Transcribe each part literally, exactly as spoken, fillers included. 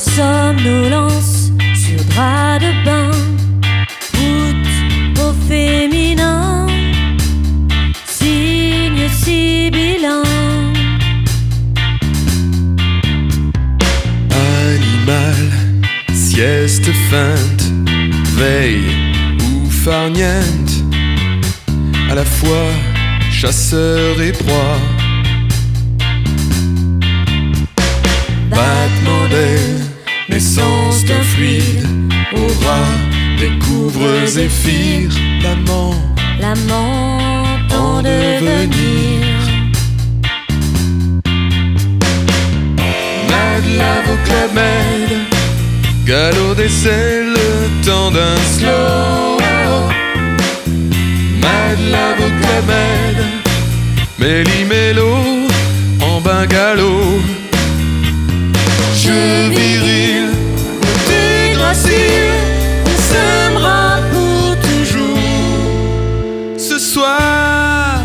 somnolence sur drap de bain, route au féminin, signe sibyllin. Animal, sieste feinte, veille ou farniente, à la fois chasseur et proie. Battement d'aile, naissance d'un fluide, aura, découvre zéphyr, l'amant, l'amant en devenir. Mad Love au Club Med, galop d'essai, le temps d'un slow. Mad Love au Club Med, méli-mélo en bungalow. Jeu viril, beauté gracile, on s'aimera pour toujours. Ce soir,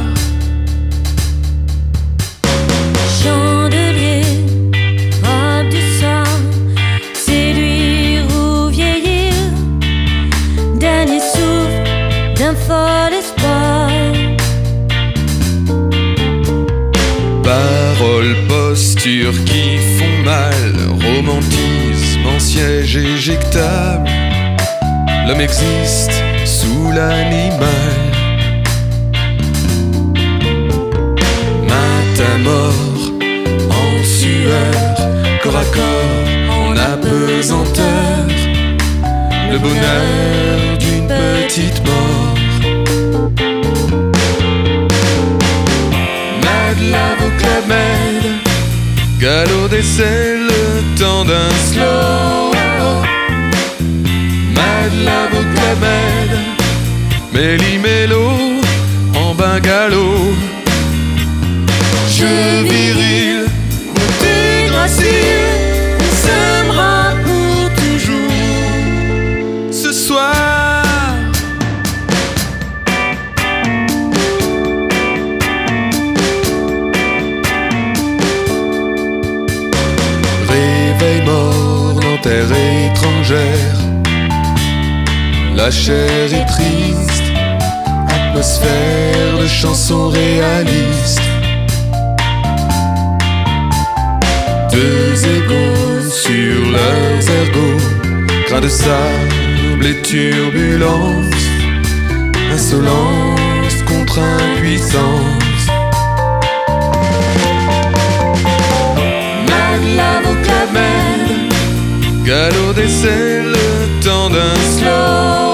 chandelier, robe du soir, séduire ou vieillir, dernier souffle d'un fol espoir. paroles, postures qui font mal, romantisme en siège éjectable. L'homme existe sous l'animal. Matin mort, en sueur, corps à corps, en apesanteur, le bonheur d'une petite mort. Mad Love au Club Med, galop d'essai, le temps d'un slow. Mad Love au Club Med, méli-mélo en bungalow. Jeu viril, beauté gracile, on s'aimera pour toujours. Ce soir, réveil mort dans terre étrangère, la chair est triste, atmosphère de chansons réalistes. Deux égaux sur leurs ergots, grains de sable et turbulence, insolence contre impuissance. Mad Love au Club Med, galop d'essai, le temps d'un slow.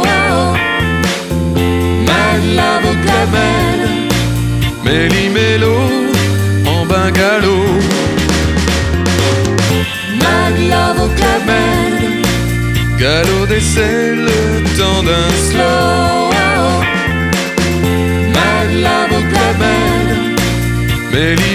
Mad Love au Club Med, méli-mélo en bungalow. Mad Love au Club Med, galop d'essai, le temps d'un slow. Mad Love au Club Med, méli